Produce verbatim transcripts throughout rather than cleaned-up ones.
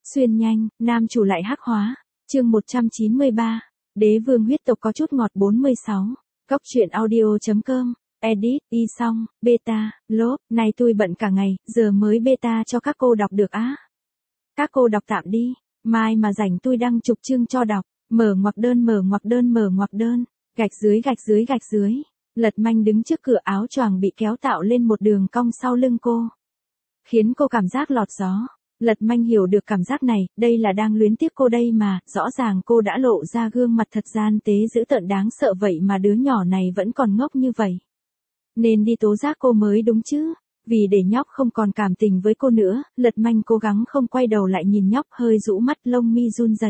Xuyên nhanh, nam chủ lại hắc hóa. Chương một trăm chín mươi ba. Đế vương huyết tộc có chút ngọt bốn mươi sáu. Góc truyện audio.com. Edit, y xong, beta, lốp, này tôi bận cả ngày, giờ mới beta cho các cô đọc được á. Các cô đọc tạm đi, mai mà rảnh tôi đăng chục chương cho đọc. Mở ngoặc đơn mở ngoặc đơn mở ngoặc đơn, gạch dưới gạch dưới gạch dưới. Lật Manh đứng trước cửa, áo choàng bị kéo tạo lên một đường cong sau lưng cô, khiến cô cảm giác lọt gió. Lật Manh hiểu được cảm giác này, đây là đang luyến tiếc cô đây mà, rõ ràng cô đã lộ ra gương mặt thật gian tế dữ tợn đáng sợ vậy mà đứa nhỏ này vẫn còn ngốc như vậy. Nên đi tố giác cô mới đúng chứ. Vì để nhóc không còn cảm tình với cô nữa, Lật Manh cố gắng không quay đầu lại nhìn nhóc, hơi rũ mắt, lông mi run rẩy.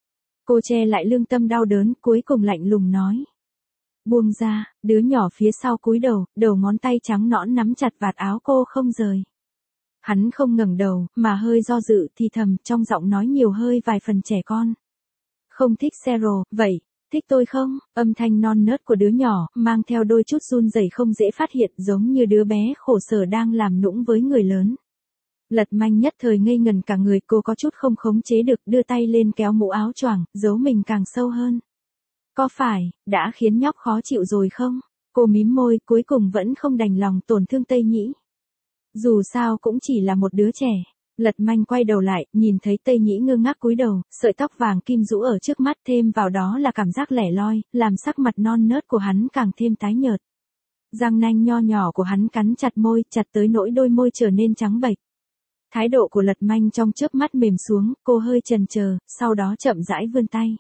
Cô che lại lương tâm đau đớn, cuối cùng lạnh lùng nói: buông ra. Đứa nhỏ phía sau cúi đầu, đầu ngón tay trắng nõn nắm chặt vạt áo cô không rời. Hắn không ngẩng đầu, mà hơi do dự thì thầm, trong giọng nói nhiều hơi vài phần trẻ con. Không thích Zero, vậy, thích tôi không? Âm thanh non nớt của đứa nhỏ, mang theo đôi chút run rẩy không dễ phát hiện, giống như đứa bé khổ sở đang làm nũng với người lớn. Lật Manh nhất thời ngây ngần cả người, cô có chút không khống chế được, đưa tay lên kéo mũ áo choàng, giấu mình càng sâu hơn. Có phải, đã khiến nhóc khó chịu rồi không? Cô mím môi, cuối cùng vẫn không đành lòng tổn thương Tây Nhĩ. Dù sao cũng chỉ là một đứa trẻ. Lật Manh quay đầu lại, nhìn thấy Tây Nhĩ ngơ ngác cúi đầu, sợi tóc vàng kim rũ ở trước mắt, thêm vào đó là cảm giác lẻ loi, làm sắc mặt non nớt của hắn càng thêm tái nhợt. Răng nanh nho nhỏ của hắn cắn chặt môi, chặt tới nỗi đôi môi trở nên trắng bệch. Thái độ của Lật Manh trong chớp mắt mềm xuống, cô hơi chần chờ, sau đó chậm rãi vươn tay.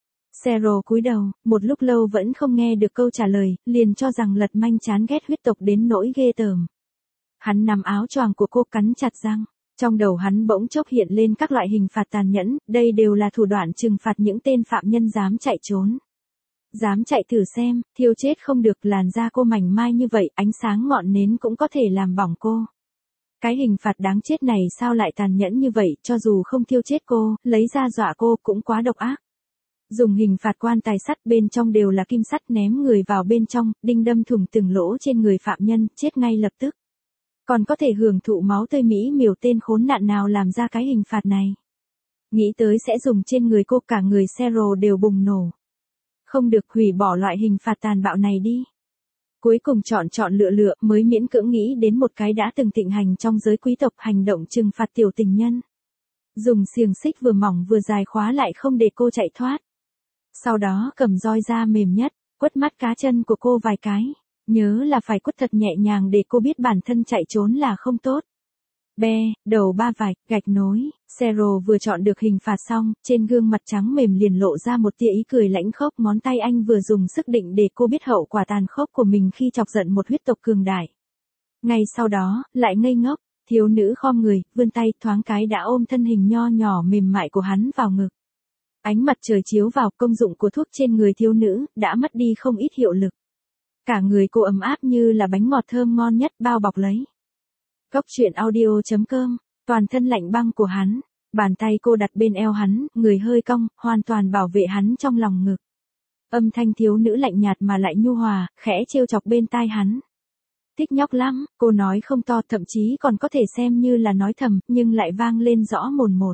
Zero cúi đầu, một lúc lâu vẫn không nghe được câu trả lời, liền cho rằng Lật Manh chán ghét huyết tộc đến nỗi ghê tởm. Hắn nắm áo choàng của cô, cắn chặt răng. Trong đầu hắn bỗng chốc hiện lên các loại hình phạt tàn nhẫn, đây đều là thủ đoạn trừng phạt những tên phạm nhân dám chạy trốn. Dám chạy thử xem, thiêu chết không được, làn da cô mảnh mai như vậy, ánh sáng ngọn nến cũng có thể làm bỏng cô. Cái hình phạt đáng chết này sao lại tàn nhẫn như vậy, cho dù không thiêu chết cô, lấy ra dọa cô cũng quá độc ác. Dùng hình phạt quan tài sắt, bên trong đều là kim sắt, ném người vào bên trong, đinh đâm thủng từng lỗ trên người phạm nhân, chết ngay lập tức. Còn có thể hưởng thụ máu tươi mỹ miều, tên khốn nạn nào làm ra cái hình phạt này. Nghĩ tới sẽ dùng trên người cô, cả người Zero đều bùng nổ. Không được, hủy bỏ loại hình phạt tàn bạo này đi. Cuối cùng chọn chọn lựa lựa mới miễn cưỡng nghĩ đến một cái đã từng thịnh hành trong giới quý tộc, hành động trừng phạt tiểu tình nhân. Dùng xiềng xích vừa mỏng vừa dài khóa lại không để cô chạy thoát. Sau đó cầm roi da mềm nhất, quất mắt cá chân của cô vài cái. Nhớ là phải quất thật nhẹ nhàng để cô biết bản thân chạy trốn là không tốt. Be, đầu ba vạch, gạch nối. Zero vừa chọn được hình phạt xong, trên gương mặt trắng mềm liền lộ ra một tia ý cười lãnh khốc, ngón tay anh vừa dùng sức định để cô biết hậu quả tàn khốc của mình khi chọc giận một huyết tộc cường đại. Ngay sau đó, lại ngây ngốc, thiếu nữ khom người, vươn tay, thoáng cái đã ôm thân hình nho nhỏ mềm mại của hắn vào ngực. Ánh mặt trời chiếu vào, công dụng của thuốc trên người thiếu nữ đã mất đi không ít hiệu lực. Cả người cô ấm áp như là bánh ngọt thơm ngon nhất bao bọc lấy. Góc truyện audio.com, toàn thân lạnh băng của hắn, bàn tay cô đặt bên eo hắn, người hơi cong, hoàn toàn bảo vệ hắn trong lòng ngực. Âm thanh thiếu nữ lạnh nhạt mà lại nhu hòa, khẽ trêu chọc bên tai hắn. Thích nhóc lắm, cô nói không to, thậm chí còn có thể xem như là nói thầm, nhưng lại vang lên rõ mồn một.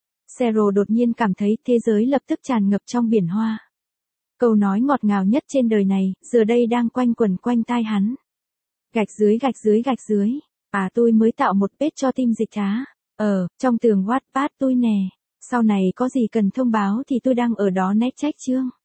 Zero đột nhiên cảm thấy thế giới lập tức tràn ngập trong biển hoa. Câu nói ngọt ngào nhất trên đời này, giờ đây đang quanh quẩn quanh tai hắn. Gạch dưới gạch dưới gạch dưới. À, tôi mới tạo một page cho team dịch á. Ờ, trong tường Wattpad tôi nè. Sau này có gì cần thông báo thì tôi đăng ở đó, nét check chương.